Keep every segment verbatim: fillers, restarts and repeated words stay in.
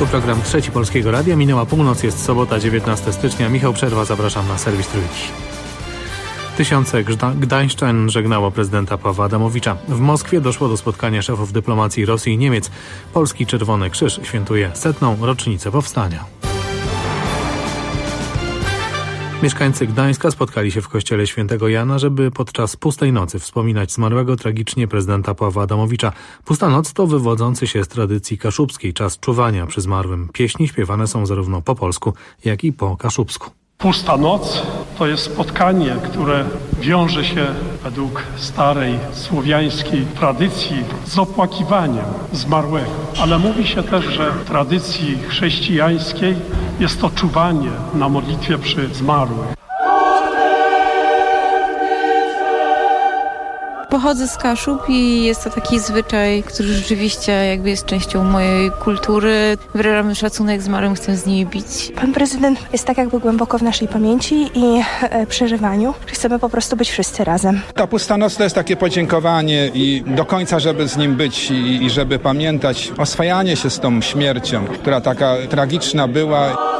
Tu program Trzeci Polskiego Radia. Minęła północ, jest sobota, dziewiętnastego stycznia. Michał Przerwa, zapraszam na serwis Trójki. Tysiące gda- gdańszczan żegnało prezydenta Pawła Adamowicza. W Moskwie doszło do spotkania szefów dyplomacji Rosji i Niemiec. Polski Czerwony Krzyż świętuje setną rocznicę powstania. Mieszkańcy Gdańska spotkali się w kościele Świętego Jana, żeby podczas pustej nocy wspominać zmarłego tragicznie prezydenta Pawła Adamowicza. Pusta noc to wywodzący się z tradycji kaszubskiej czas czuwania przy zmarłym. Pieśni śpiewane są zarówno po polsku, jak i po kaszubsku. Pusta noc to jest spotkanie, które wiąże się według starej słowiańskiej tradycji z opłakiwaniem zmarłego. Ale mówi się też, że w tradycji chrześcijańskiej jest to czuwanie na modlitwie przy zmarłych. Pochodzę z Kaszub i jest to taki zwyczaj, który rzeczywiście jakby jest częścią mojej kultury. Wyrażamy szacunek zmarłym, chcę z nimi bić. Pan prezydent jest tak jakby głęboko w naszej pamięci i e, przeżywaniu. Chcemy po prostu być wszyscy razem. Ta pusta noc to jest takie podziękowanie i do końca, żeby z nim być i, i żeby pamiętać oswajanie się z tą śmiercią, która taka tragiczna była.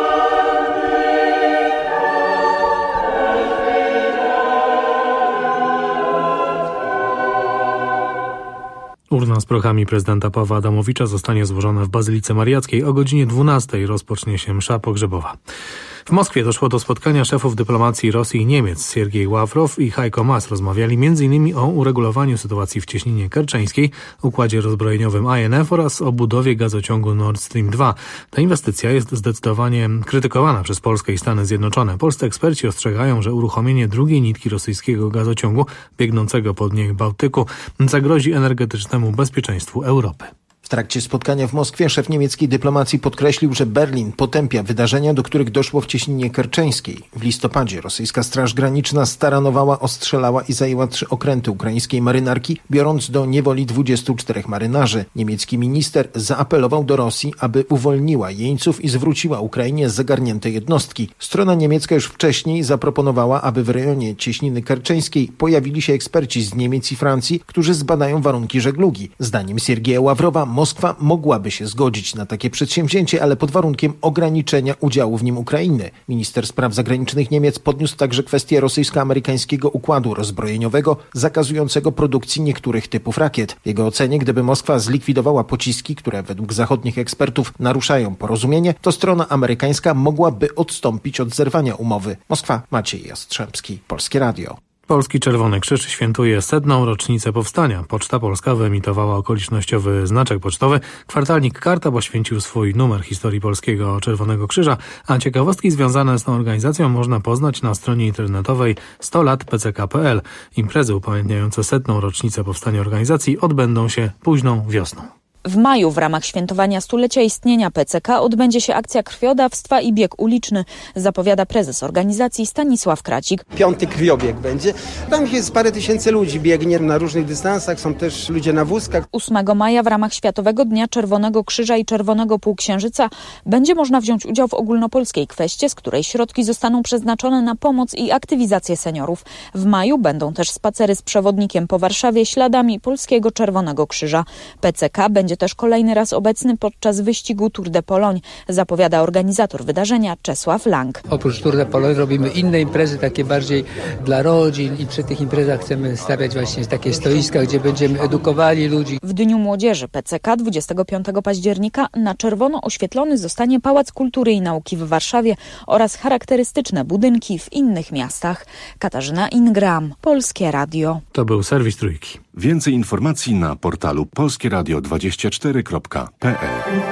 Urna z prochami prezydenta Pawła Adamowicza zostanie złożona w Bazylice Mariackiej. O godzinie dwunastej rozpocznie się msza pogrzebowa. W Moskwie doszło do spotkania szefów dyplomacji Rosji i Niemiec. Siergiej Ławrow i Heiko Maas rozmawiali między innymi o uregulowaniu sytuacji w cieśninie kerczeńskiej, układzie rozbrojeniowym I N F oraz o budowie gazociągu Nord Stream dwa. Ta inwestycja jest zdecydowanie krytykowana przez Polskę i Stany Zjednoczone. Polscy eksperci ostrzegają, że uruchomienie drugiej nitki rosyjskiego gazociągu biegnącego po dnie Bałtyku zagrozi energetycznemu bezpieczeństwu Europy. W trakcie spotkania w Moskwie szef niemieckiej dyplomacji podkreślił, że Berlin potępia wydarzenia, do których doszło w cieśninie kerczeńskiej. W listopadzie rosyjska Straż Graniczna staranowała, ostrzelała i zajęła trzy okręty ukraińskiej marynarki, biorąc do niewoli dwudziestu czterech marynarzy. Niemiecki minister zaapelował do Rosji, aby uwolniła jeńców i zwróciła Ukrainie zagarnięte jednostki. Strona niemiecka już wcześniej zaproponowała, aby w rejonie cieśniny kerczeńskiej pojawili się eksperci z Niemiec i Francji, którzy zbadają warunki żeglugi. Zdaniem Siergieja Ławrowa Moskwa mogłaby się zgodzić na takie przedsięwzięcie, ale pod warunkiem ograniczenia udziału w nim Ukrainy. Minister spraw zagranicznych Niemiec podniósł także kwestię rosyjsko-amerykańskiego układu rozbrojeniowego zakazującego produkcji niektórych typów rakiet. W jego ocenie, gdyby Moskwa zlikwidowała pociski, które według zachodnich ekspertów naruszają porozumienie, to strona amerykańska mogłaby odstąpić od zerwania umowy. Moskwa, Maciej Jastrzębski, Polskie Radio. Polski Czerwony Krzyż świętuje setną rocznicę powstania. Poczta Polska wyemitowała okolicznościowy znaczek pocztowy. Kwartalnik Karta poświęcił swój numer historii Polskiego Czerwonego Krzyża, a ciekawostki związane z tą organizacją można poznać na stronie internetowej sto lat p c k kropka p l. Imprezy upamiętniające setną rocznicę powstania organizacji odbędą się późną wiosną. W maju w ramach świętowania stulecia istnienia P C K odbędzie się akcja krwiodawstwa i bieg uliczny, zapowiada prezes organizacji Stanisław Kracik. Piąty krwiobieg będzie. Tam jest parę tysięcy ludzi, biegnie na różnych dystansach, są też ludzie na wózkach. ósmego maja w ramach Światowego Dnia Czerwonego Krzyża i Czerwonego Półksiężyca będzie można wziąć udział w ogólnopolskiej kweście, z której środki zostaną przeznaczone na pomoc i aktywizację seniorów. W maju będą też spacery z przewodnikiem po Warszawie śladami Polskiego Czerwonego Krzyża. P C K będzie też kolejny raz obecny podczas wyścigu Tour de Pologne, zapowiada organizator wydarzenia Czesław Lang. Oprócz Tour de Pologne robimy inne imprezy, takie bardziej dla rodzin i przy tych imprezach chcemy stawiać właśnie takie stoiska, gdzie będziemy edukowali ludzi. W Dniu Młodzieży P C K dwudziestego piątego października na czerwono oświetlony zostanie Pałac Kultury i Nauki w Warszawie oraz charakterystyczne budynki w innych miastach. Katarzyna Ingram, Polskie Radio. To był serwis Trójki. Więcej informacji na portalu polskie radio dwadzieścia cztery kropka p l.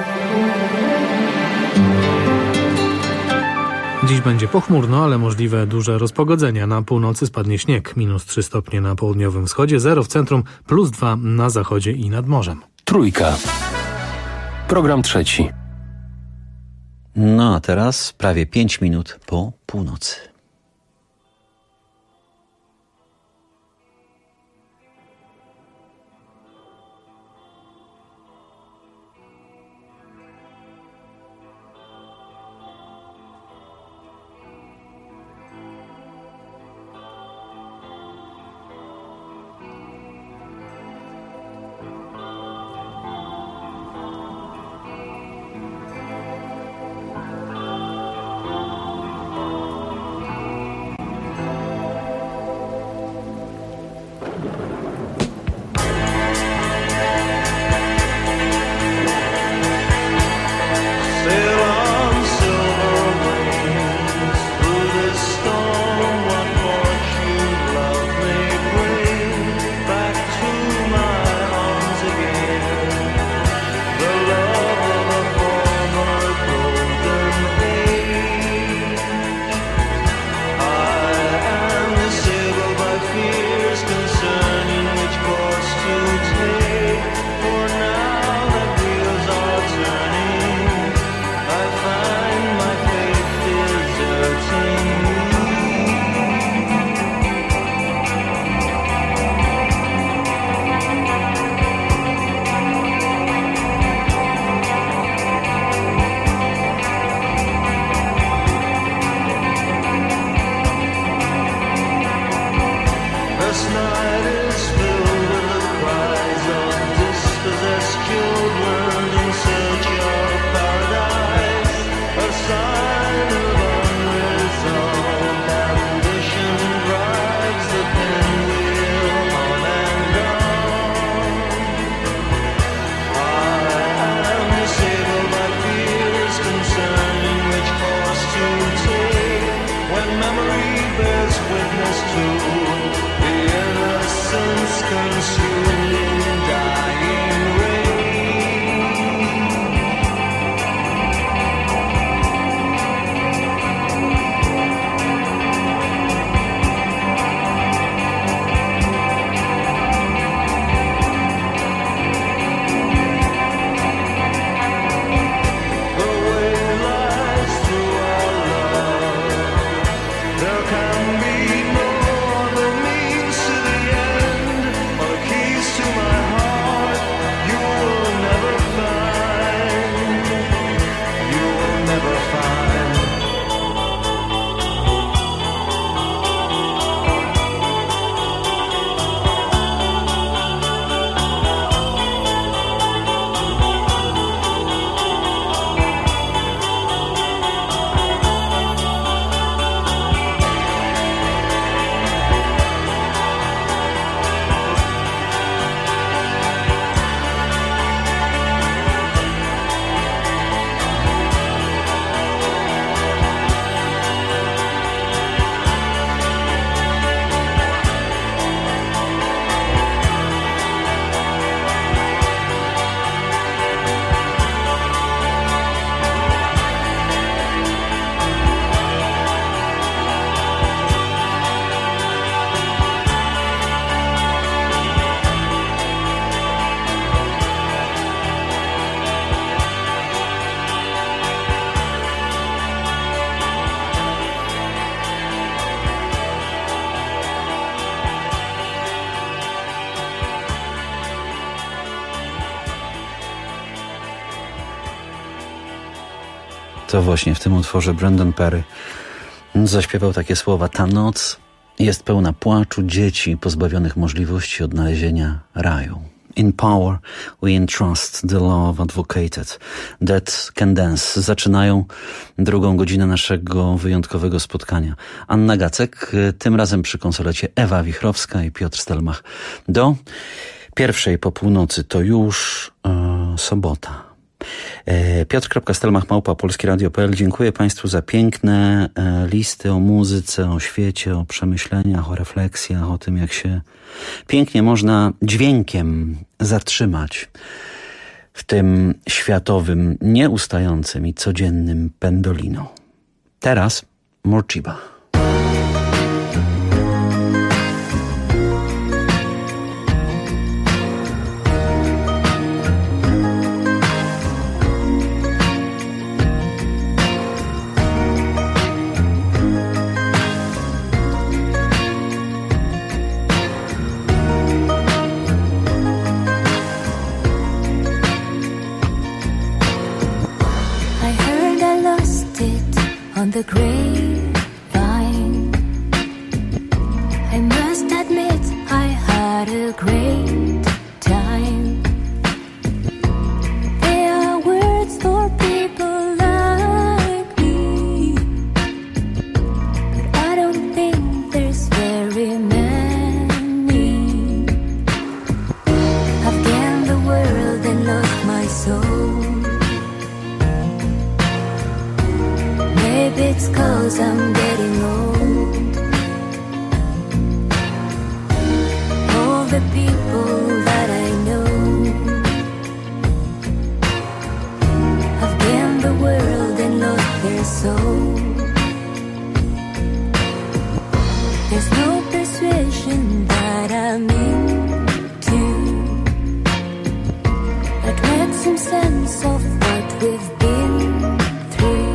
Dziś będzie pochmurno, ale możliwe duże rozpogodzenia. Na północy spadnie śnieg. Minus trzy stopnie na południowym wschodzie, zero w centrum, plus dwa na zachodzie i nad morzem. Trójka. Program trzeci. No a teraz prawie pięć minut po północy. To właśnie w tym utworze Brandon Perry zaśpiewał takie słowa: ta noc jest pełna płaczu dzieci pozbawionych możliwości odnalezienia raju. In power we entrust the love advocated that can dance. Zaczynają drugą godzinę naszego wyjątkowego spotkania. Anna Gacek, tym razem przy konsolecie Ewa Wichrowska i Piotr Stelmach. Do pierwszej po północy to już e, sobota. Piotr.stelmach małpa polskieradio kropka p l. Dziękuję Państwu za piękne listy o muzyce, o świecie, o przemyśleniach, o refleksjach, o tym, jak się pięknie można dźwiękiem zatrzymać w tym światowym, nieustającym i codziennym pendolino. Teraz Morcheeba. On the grapevine, I must admit I had a great time. There are words for people like me, but I don't think there's very many. I've gained the world and lost my soul. Maybe it's 'cause I'm getting old. All the people that I know, have gained the world and lost their soul. There's no persuasion that I'm into that makes some sense of what we've been through.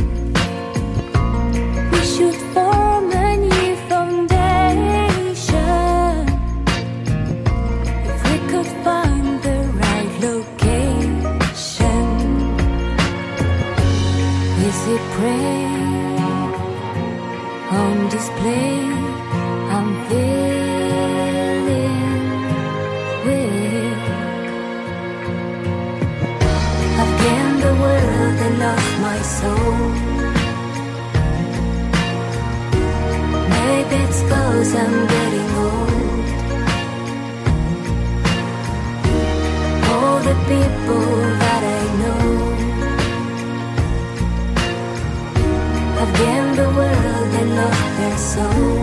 Should form a new foundation if we could find the right location. Is it prayer on display? I'm feeling weak. I've gained the world and lost my soul. Maybe it's 'cause I'm getting old. All the people that I know have gained the world and lost their soul.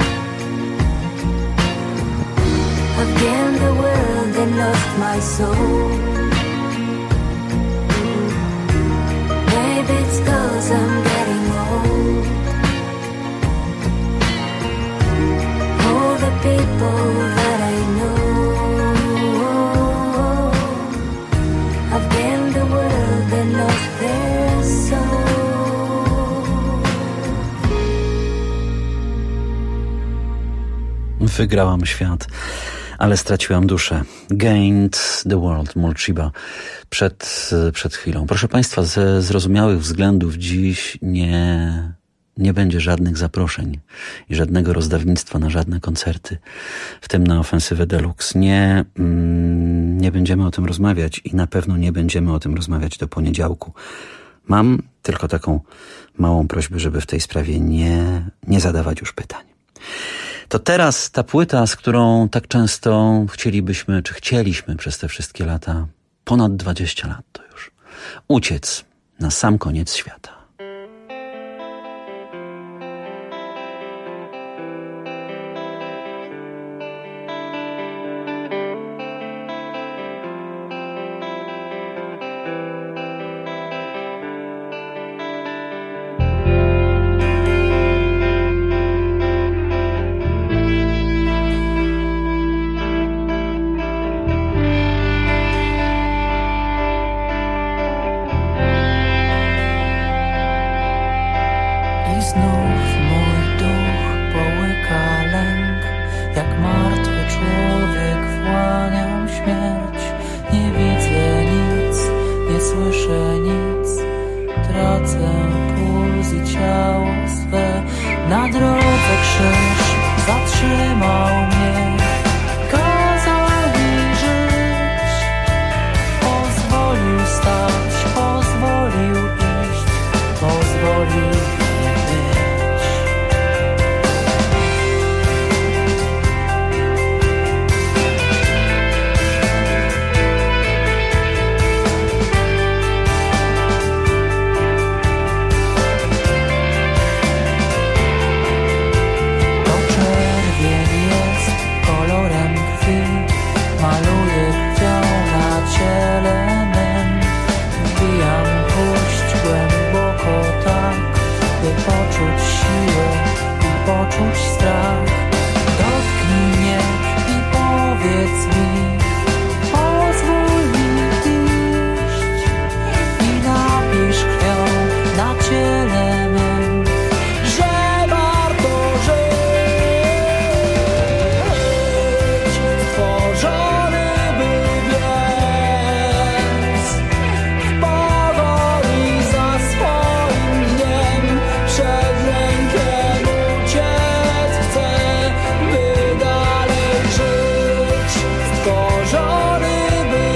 I've gained the world and lost my soul. Maybe it's 'cause I'm getting old. People that I know have gained the world and lost their soul. Wygrałam świat, ale straciłam duszę. Gained the world, Morcheeba, przed, przed chwilą. Proszę Państwa, ze zrozumiałych względów dziś nie... Nie będzie żadnych zaproszeń i żadnego rozdawnictwa na żadne koncerty, w tym na Ofensywę Deluxe. Nie, mm, nie będziemy o tym rozmawiać i na pewno nie będziemy o tym rozmawiać do poniedziałku. Mam tylko taką małą prośbę, żeby w tej sprawie nie, nie zadawać już pytań. To teraz ta płyta, z którą tak często chcielibyśmy, czy chcieliśmy przez te wszystkie lata, ponad dwadzieścia lat to już, uciec na sam koniec świata. Słyszę nic, tracę puls i ciało swe. Na drodze krzyż zatrzymał mnie, kazał mi żyć, pozwolił stać, pozwolił iść, pozwolił być. Poczuć siłę i poczuć strach. Dotknij mnie i powiedz mi, pozwól mi iść i napisz krwią na ciele mym, że warto żyć, stworzony by biec w powoli za swoim dniem. Przed rękiem uciec chcę, by dalej żyć, stworzony by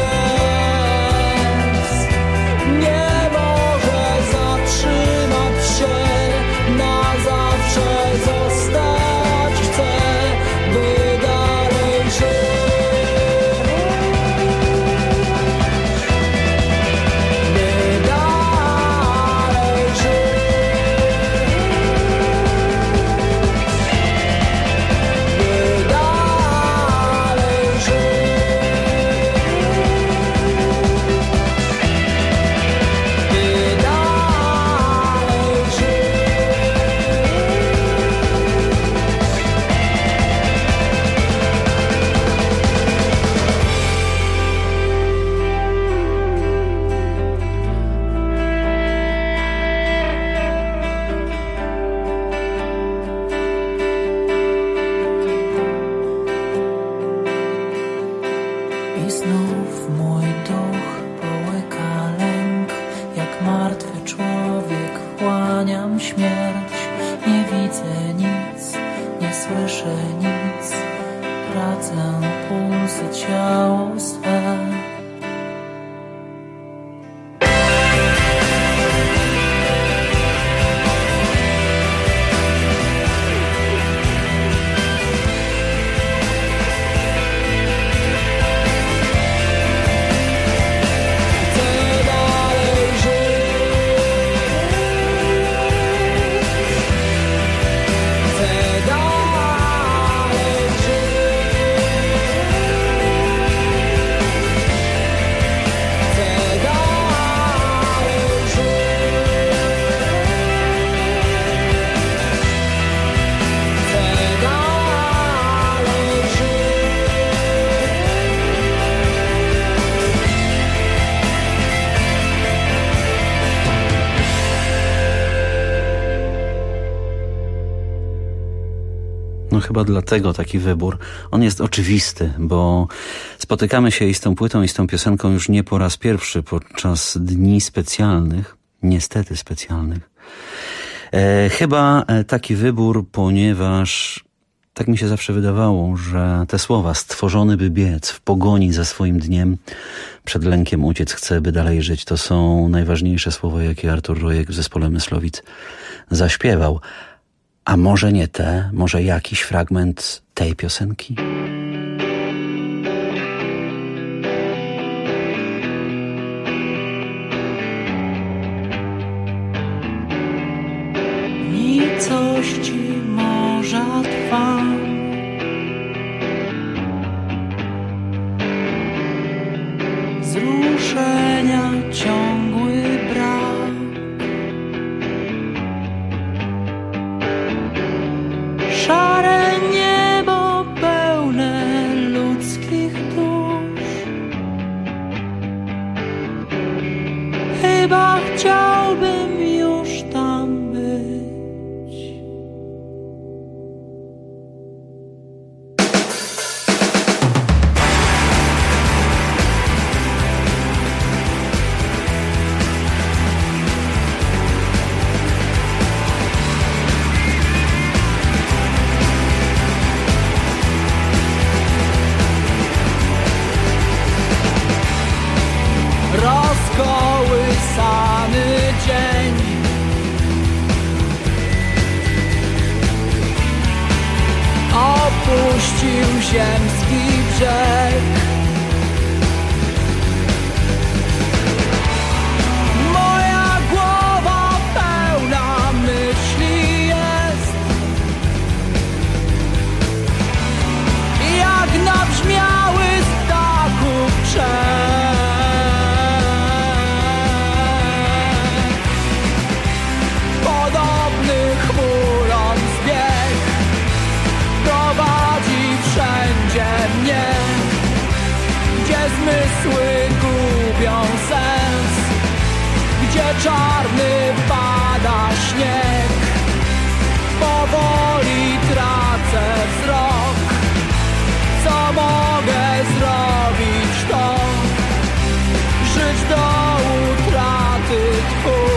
biec. Nie może zatrzymać się, na zawsze zostać chcę, by dalej żyć, by dalej żyć. I znów mój duch połyka lęk, jak martwy człowiek wchłaniam śmierć. Nie widzę nic, nie słyszę nic, tracę puls i ciało swe. No chyba dlatego taki wybór. On jest oczywisty, bo spotykamy się i z tą płytą, i z tą piosenką już nie po raz pierwszy podczas dni specjalnych, niestety specjalnych. E, chyba taki wybór, ponieważ tak mi się zawsze wydawało, że te słowa stworzony by biec w pogoni za swoim dniem, przed lękiem uciec chce, by dalej żyć, to są najważniejsze słowa, jakie Artur Rojek w zespole Myslowic zaśpiewał. A może nie te, może jakiś fragment tej piosenki? Nicości morza trwam, wzruszenia ciągły brak. Szare niebo pełne ludzkich dusz. Chyba chciałbym już tam być. ziemski brzeg. Moja głowa pełna myśli jest, jak nabrzmiały z ptaków krzew. Podobny chmurom zbieg prowadzi wszędzie mnie, gdzie zmysły gubią sens, gdzie czarny pada śnieg. Powoli tracę wzrok. Co mogę zrobić, to żyć do utraty tchu.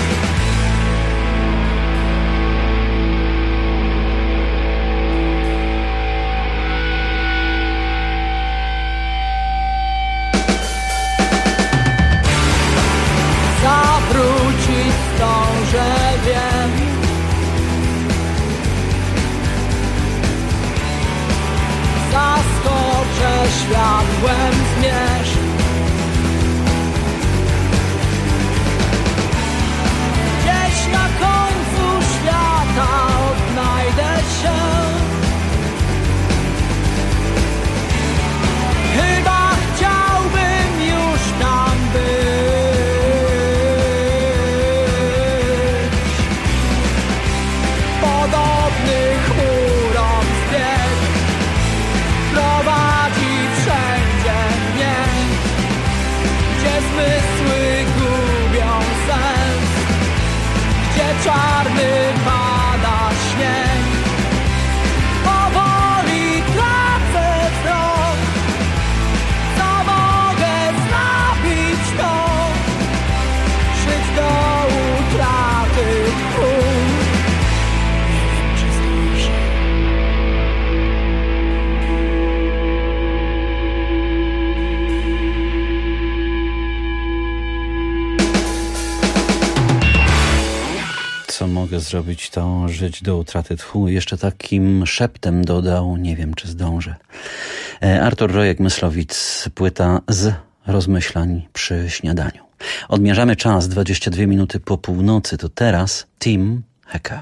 Zawrócić zdążę, wiem. Zaskoczę światłem zmierzch. Gdzieś na końcu świata odnajdę się. Chyba chciałbym już tam być. Podobny chmurom zbieg prowadzi wszędzie mnie, gdzie zmysły gubią sens, gdzie czarny pada śnieg. Powoli tracę wzrok. Co mogę zrobić, to żyć do utraty tchu. Co mogę zrobić, to żyć do utraty tchu. Jeszcze takim szeptem dodał, nie wiem czy zdążę. Artur Rojek-Myslowic, płyta z rozmyślań przy śniadaniu. Odmierzamy czas, dwadzieścia dwie minuty po północy. To teraz Tim Heka.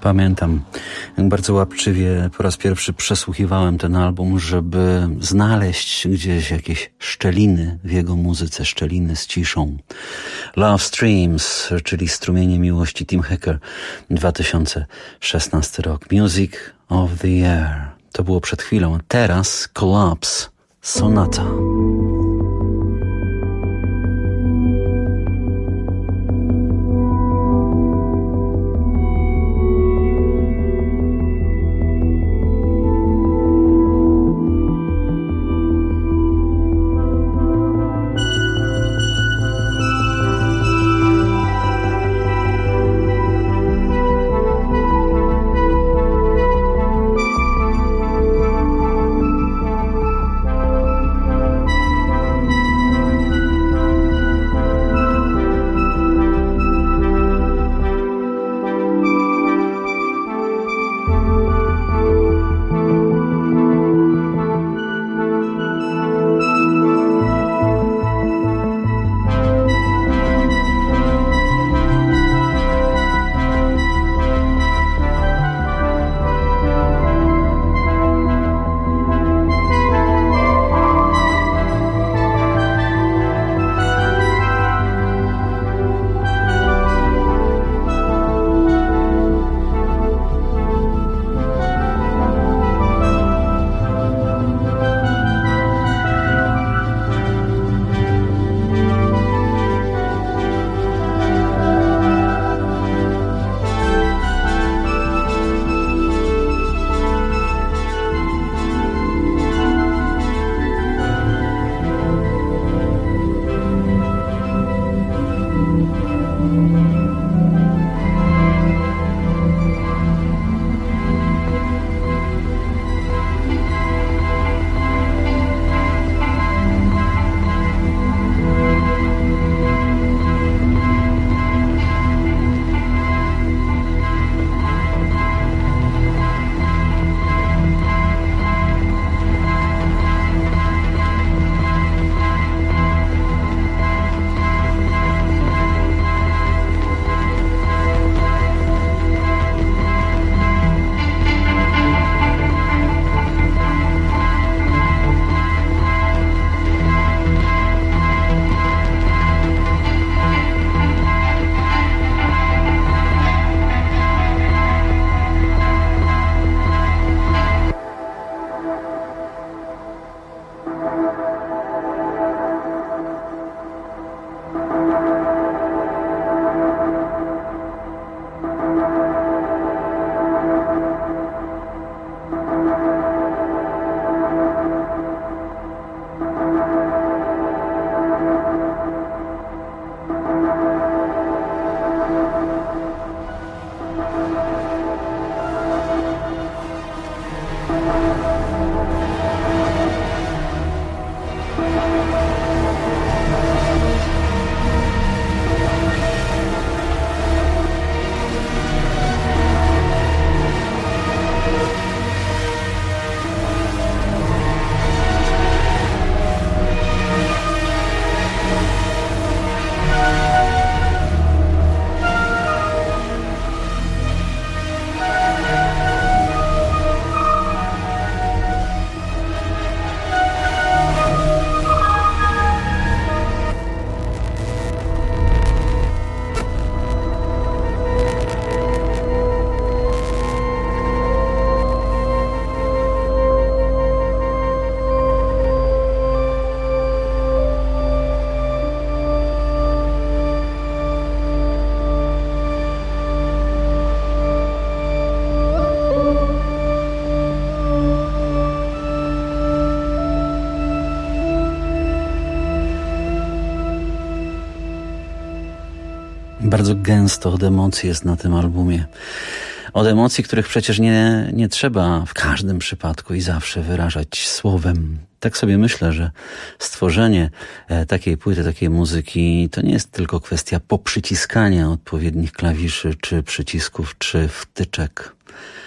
Pamiętam, jak bardzo łapczywie po raz pierwszy przesłuchiwałem ten album, żeby znaleźć gdzieś jakieś szczeliny w jego muzyce, szczeliny z ciszą. Love Streams, czyli Strumienie Miłości, Tim Hacker, dwa tysiące szesnasty rok. Music of the Year. To było przed chwilą. Teraz Collapse, Sonata. Bardzo gęsto od emocji jest na tym albumie. Od emocji, których przecież nie, nie trzeba w każdym przypadku i zawsze wyrażać słowem. Tak sobie myślę, że stworzenie takiej płyty, takiej muzyki to nie jest tylko kwestia poprzyciskania odpowiednich klawiszy, czy przycisków, czy wtyczek.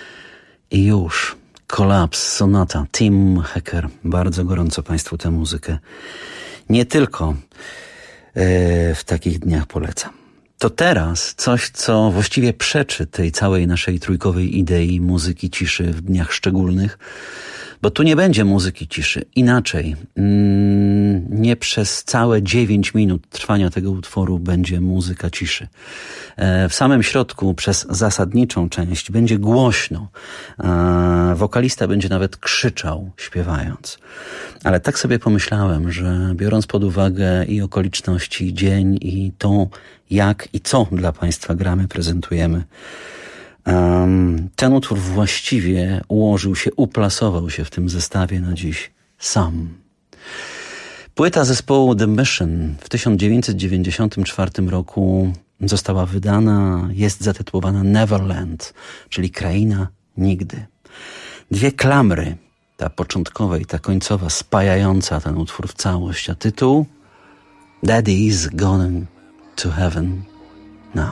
I już. Collapse, Sonata, Tim Hacker. Bardzo gorąco Państwu tę muzykę nie tylko w takich dniach polecam. to teraz coś, co właściwie przeczy tej całej naszej trójkowej idei muzyki ciszy w dniach szczególnych, bo tu nie będzie muzyki ciszy. Inaczej, mm, nie przez całe dziewięć minut trwania tego utworu będzie muzyka ciszy. E, w samym środku, przez zasadniczą część, będzie głośno. E, wokalista będzie nawet krzyczał, śpiewając. Ale tak sobie pomyślałem, że biorąc pod uwagę i okoliczności, dzień, i to, jak i co dla Państwa gramy, prezentujemy, Um, ten utwór właściwie ułożył się, uplasował się w tym zestawie na dziś sam. Płyta zespołu The Mission w tysiąc dziewięćset dziewięćdziesiątym czwartym roku została wydana, jest zatytułowana Neverland, czyli Kraina Nigdy. Dwie klamry, ta początkowa i ta końcowa, spajająca ten utwór w całość, a tytuł Daddy's Going to Heaven Now.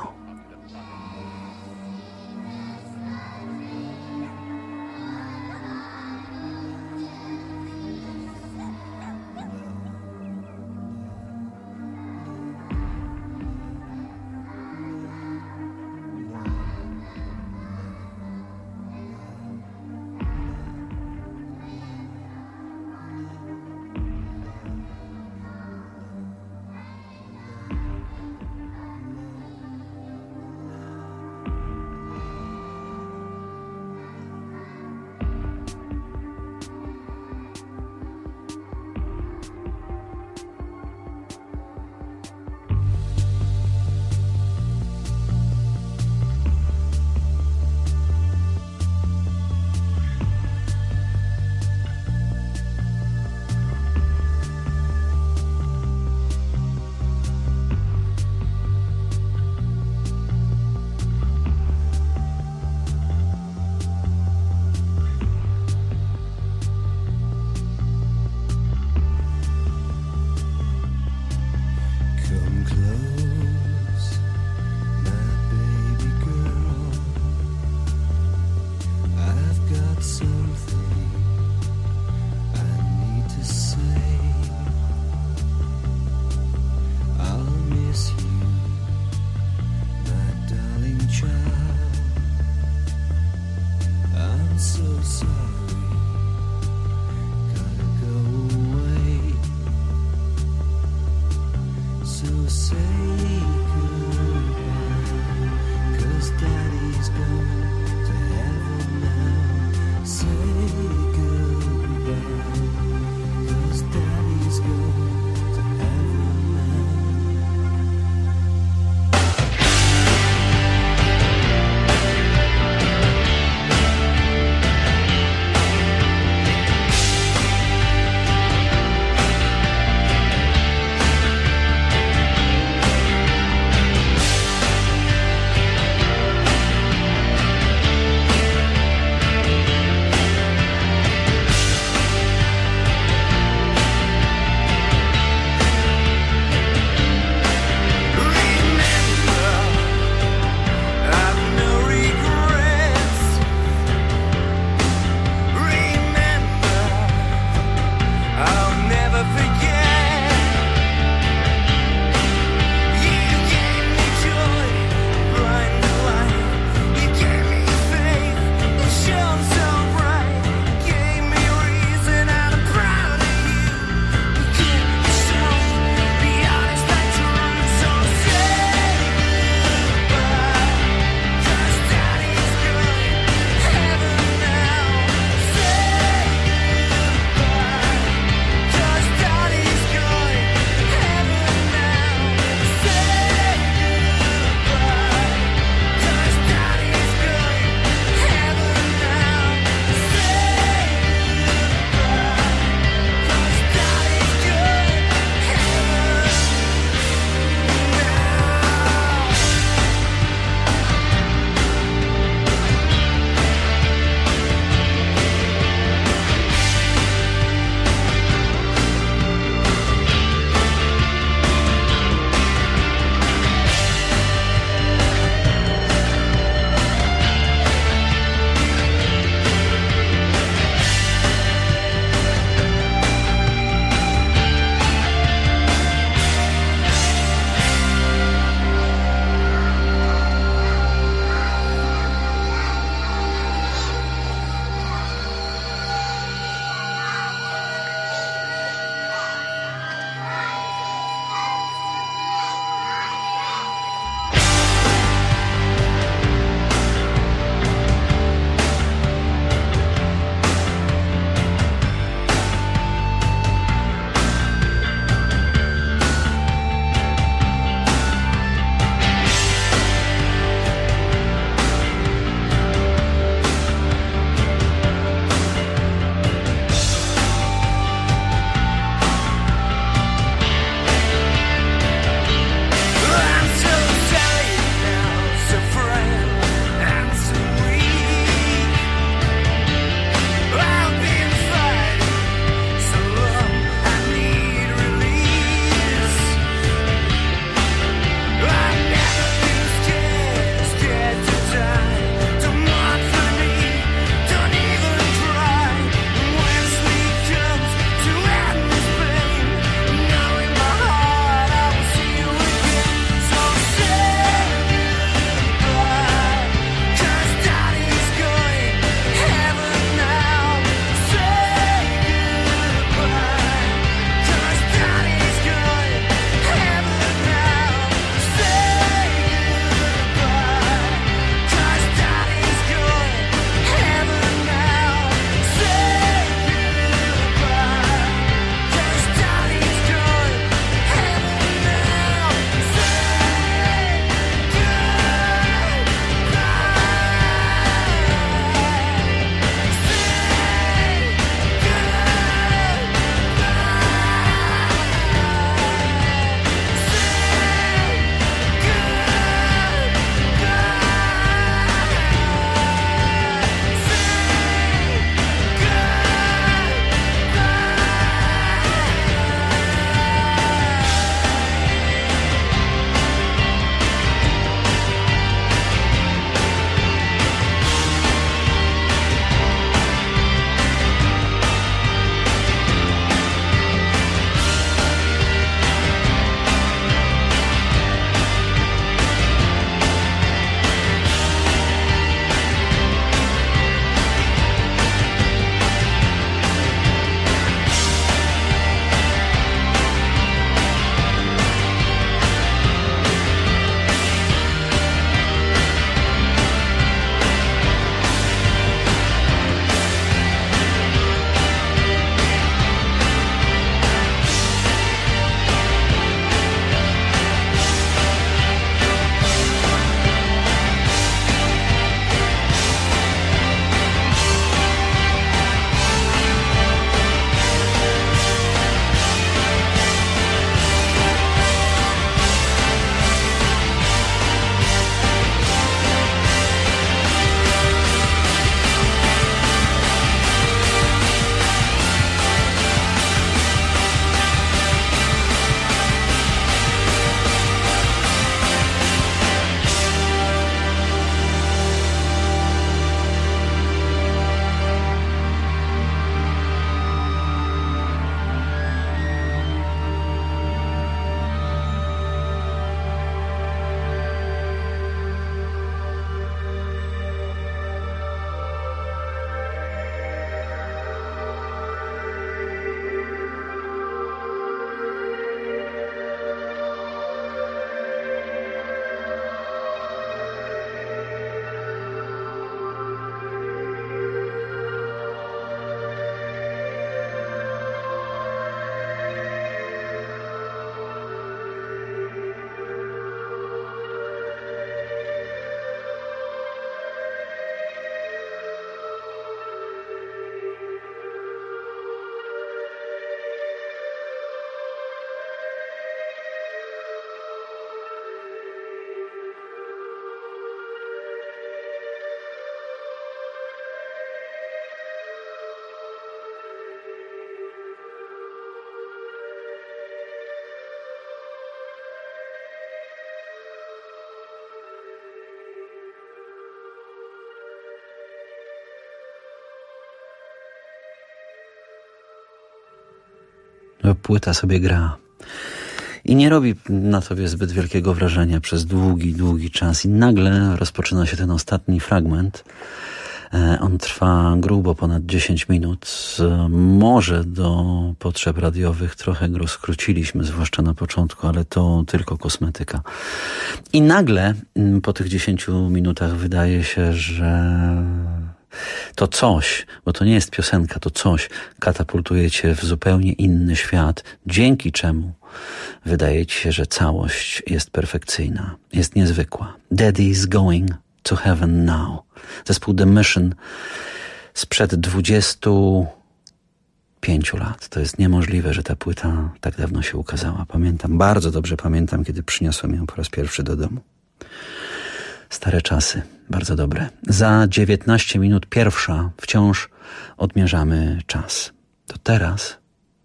Płyta sobie gra. I nie robi na tobie zbyt wielkiego wrażenia przez długi, długi czas. I nagle rozpoczyna się ten ostatni fragment. On trwa grubo ponad dziesięć minut. Może do potrzeb radiowych trochę go skróciliśmy, zwłaszcza na początku, ale to tylko kosmetyka. I nagle po tych dziesięciu minutach wydaje się, że to coś, bo to nie jest piosenka, to coś katapultuje cię w zupełnie inny świat, dzięki czemu wydaje ci się, że całość jest perfekcyjna, jest niezwykła. Daddy is going to heaven now. Zespół The Mission sprzed dwudziestu pięciu lat. To jest niemożliwe, że ta płyta tak dawno się ukazała. Pamiętam, bardzo dobrze pamiętam, kiedy przyniosłem ją po raz pierwszy do domu. Stare czasy, bardzo dobre. Za dziewiętnaście minut pierwsza wciąż odmierzamy czas. To teraz...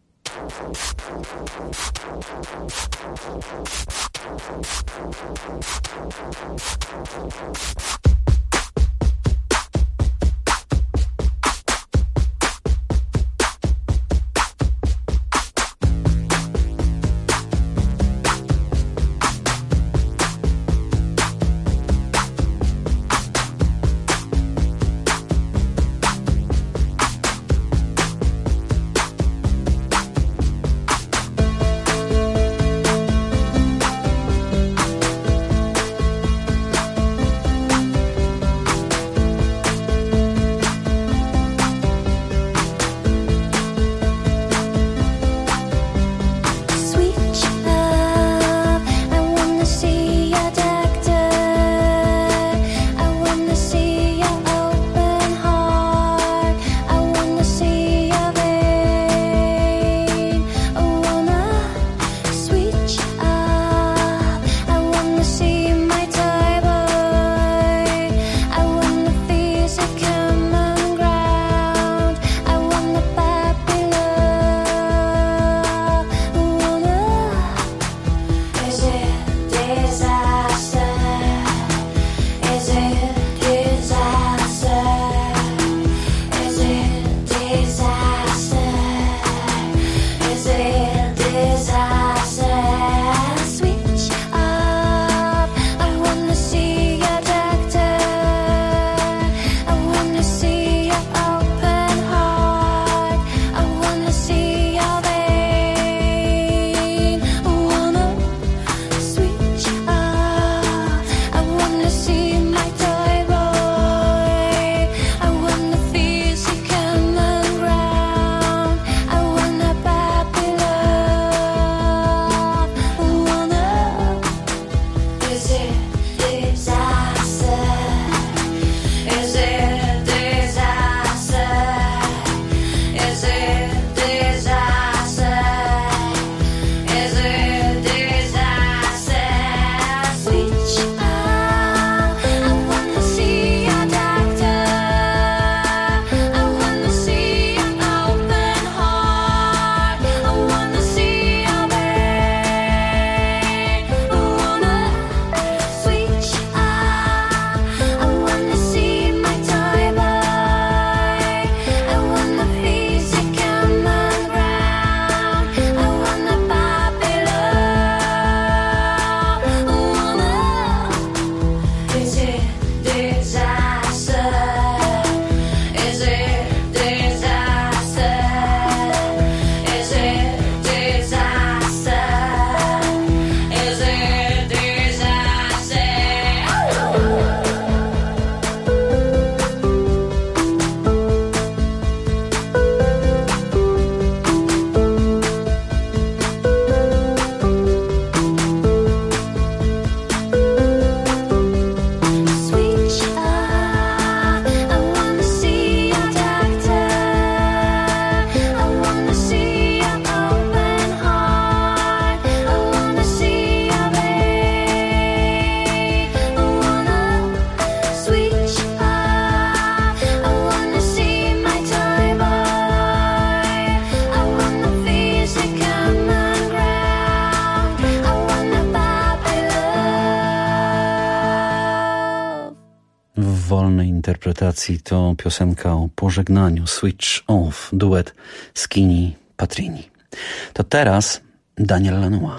wolnej interpretacji to piosenka o pożegnaniu, Switch Off, duet Skinny Patrini. To teraz Daniel Lanois.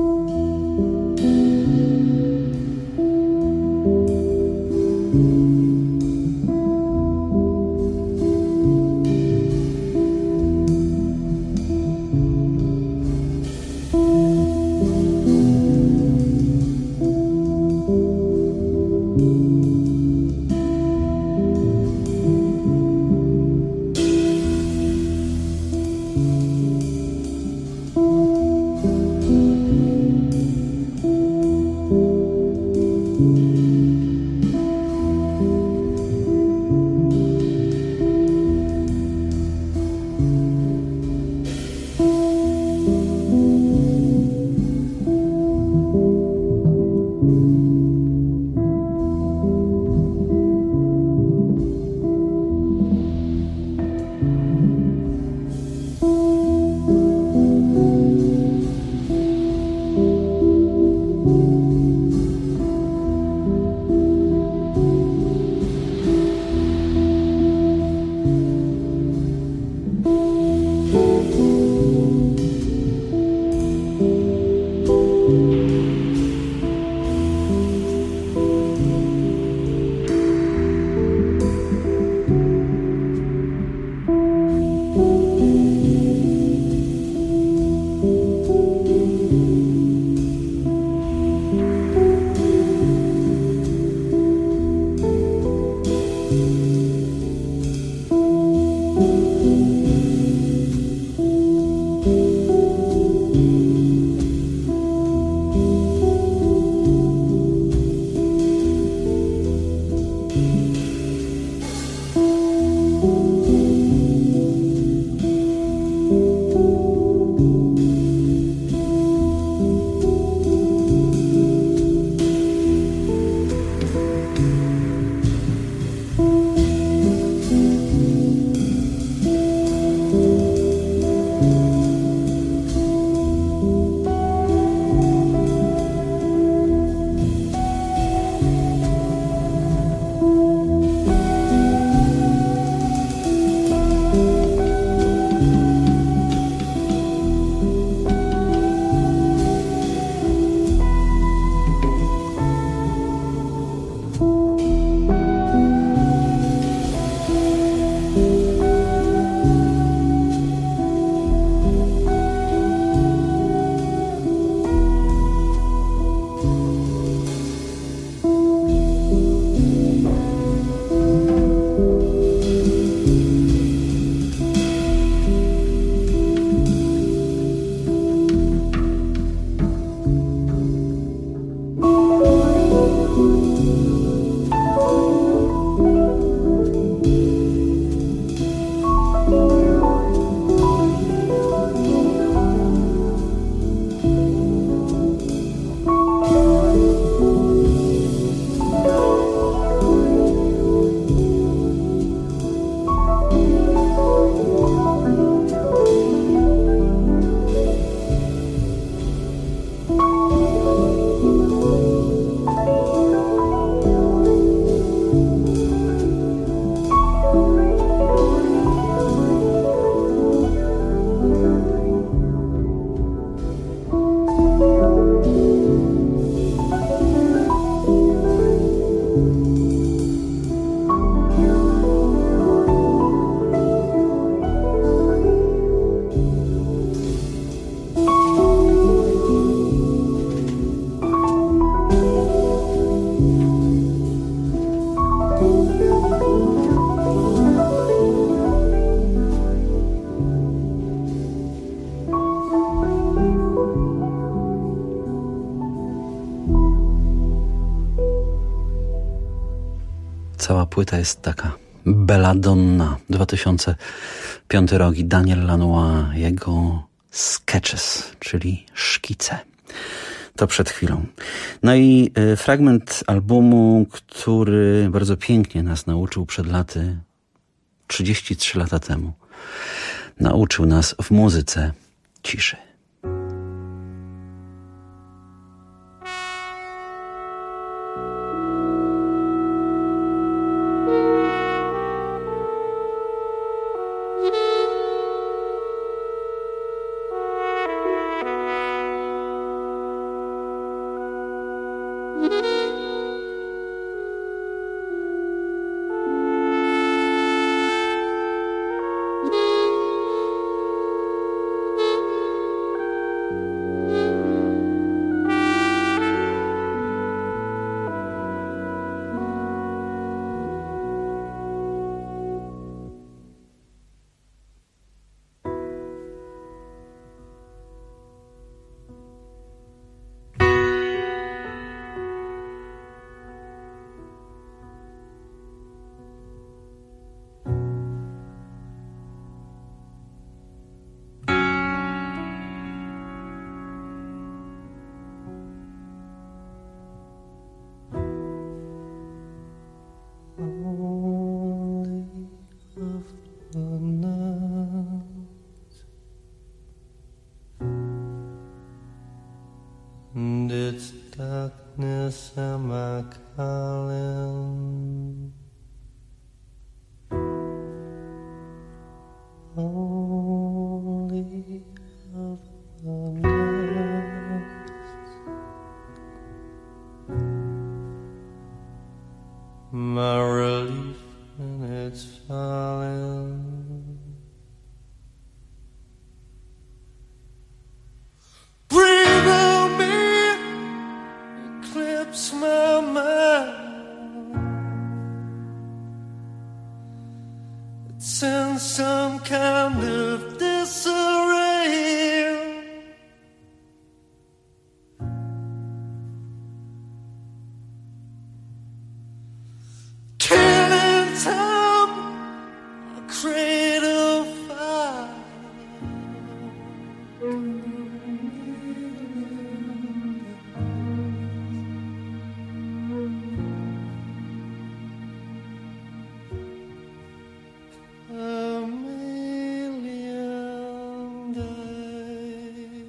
Cała płyta jest taka Belladonna, dwa tysiące piąty rok i Daniel Lanois, jego sketches, czyli szkice. To przed chwilą. No i y, fragment albumu, który bardzo pięknie nas nauczył przed laty, trzydzieści trzy lata temu. Nauczył nas w muzyce ciszy. And it's darkness am I calling? Only of the nest. My relief when it's falling. Breathe on me, eclipse my mind. It's in some kind of disarray. Killing time, a cradle fire. A million days.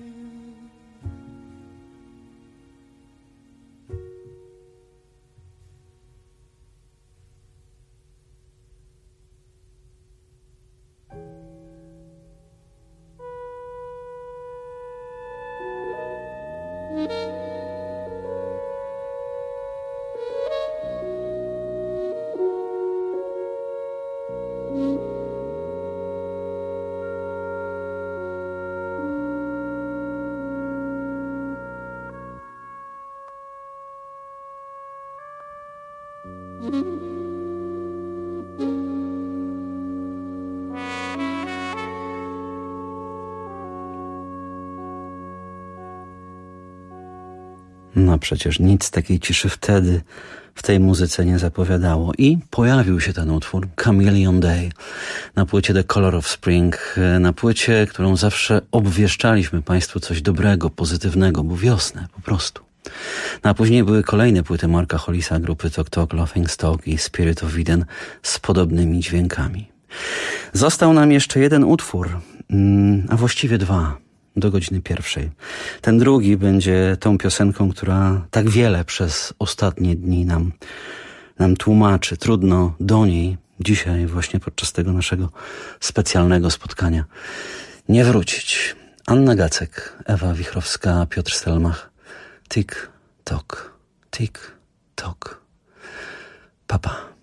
No przecież nic takiej ciszy wtedy w tej muzyce nie zapowiadało. I pojawił się ten utwór, Chameleon Day, na płycie The Color of Spring, na płycie, którą zawsze obwieszczaliśmy Państwu coś dobrego, pozytywnego, bo wiosnę po prostu. No a później były kolejne płyty Marka Hollisa, grupy Tok Tok, Laughingstock i Spirit of Eden z podobnymi dźwiękami. Został nam jeszcze jeden utwór, a właściwie dwa. Do godziny pierwszej. Ten drugi będzie tą piosenką, która tak wiele przez ostatnie dni nam, nam tłumaczy. Trudno do niej dzisiaj właśnie podczas tego naszego specjalnego spotkania nie wrócić. Anna Gacek, Ewa Wichrowska, Piotr Stelmach. Tik, tok, tik, tok. Papa.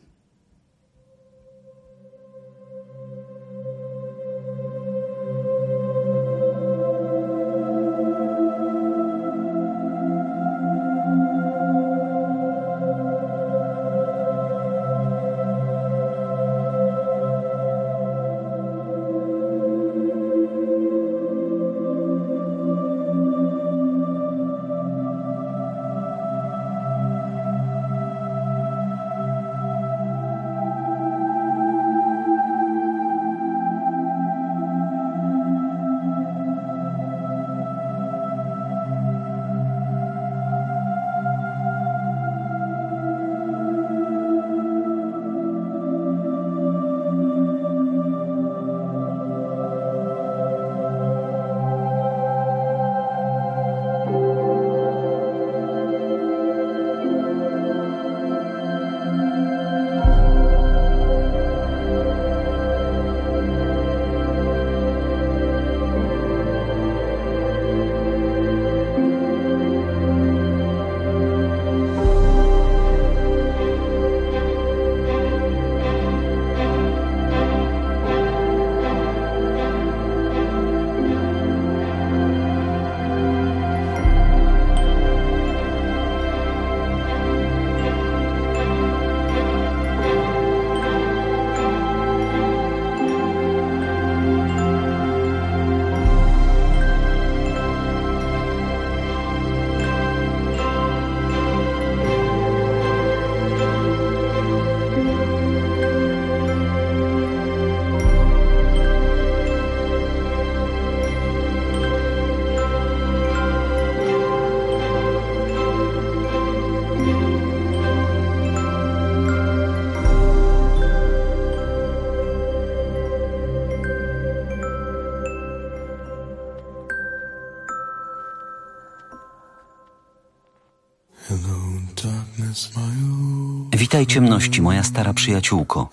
Witaj ciemności, moja stara przyjaciółko.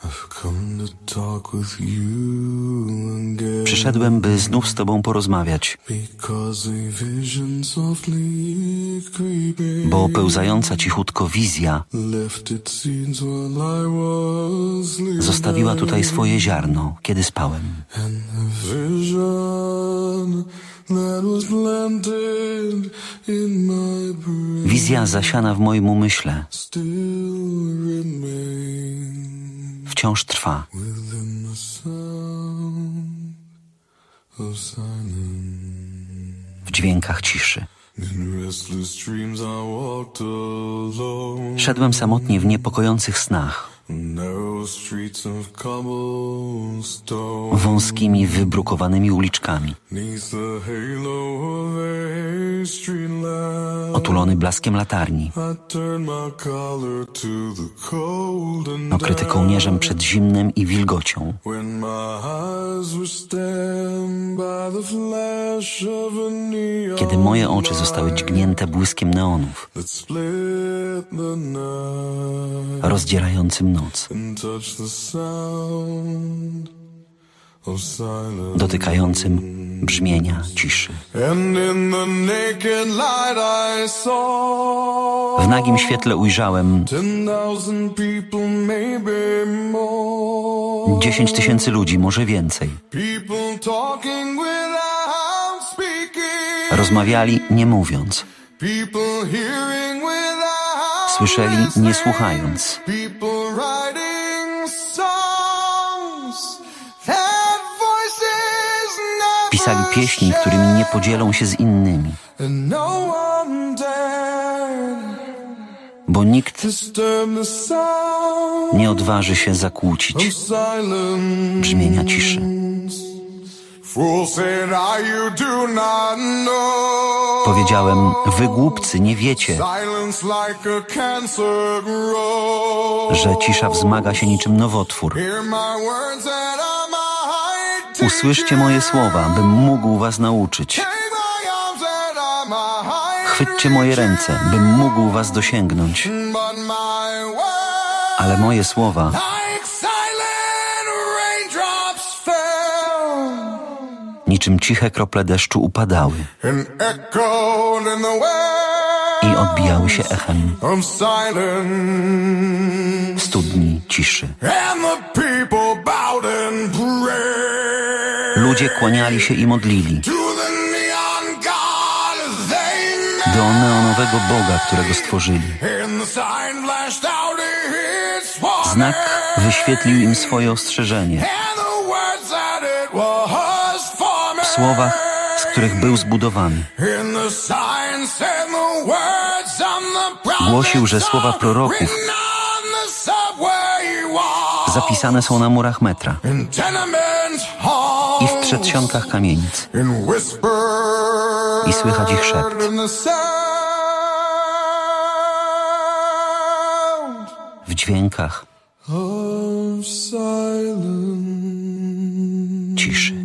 Przyszedłem, by znów z tobą porozmawiać, bo pełzająca cichutko wizja zostawiła tutaj swoje ziarno, kiedy spałem. Wizja zasiana w moim umyśle wciąż trwa. W dźwiękach ciszy. Szedłem samotnie w niepokojących snach, wąskimi, wybrukowanymi uliczkami, otulony blaskiem latarni, okryty kołnierzem przed zimnem i wilgocią. Kiedy moje oczy zostały dźgnięte błyskiem neonów, rozdzierającym noc, dotykającym brzmienia ciszy. W nagim świetle ujrzałem dziesięć tysięcy ludzi, może więcej. Rozmawiali nie mówiąc. Słyszeli nie słuchając. Pisali pieśni, którymi nie podzielą się z innymi. Bo nikt nie odważy się zakłócić brzmienia ciszy. Powiedziałem, wy głupcy nie wiecie, że cisza wzmaga się niczym nowotwór. Usłyszcie moje słowa, bym mógł was nauczyć. Chwyćcie moje ręce, bym mógł was dosięgnąć. Ale moje słowa niczym ciche krople deszczu upadały i odbijały się echem studni ciszy. Ludzie kłaniali się i modlili do neonowego Boga, którego stworzyli. Znak wyświetlił im swoje ostrzeżenie w słowach, z których był zbudowany. Głosił, że słowa proroków zapisane są na murach metra i w przedsionkach kamienic i słychać ich szept. W dźwiękach ciszy.